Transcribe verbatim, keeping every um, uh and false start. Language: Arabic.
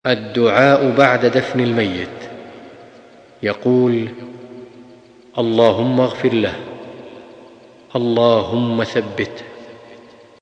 الدعاء بعد دفن الميت. يقول: اللهم اغفر له، اللهم ثبته،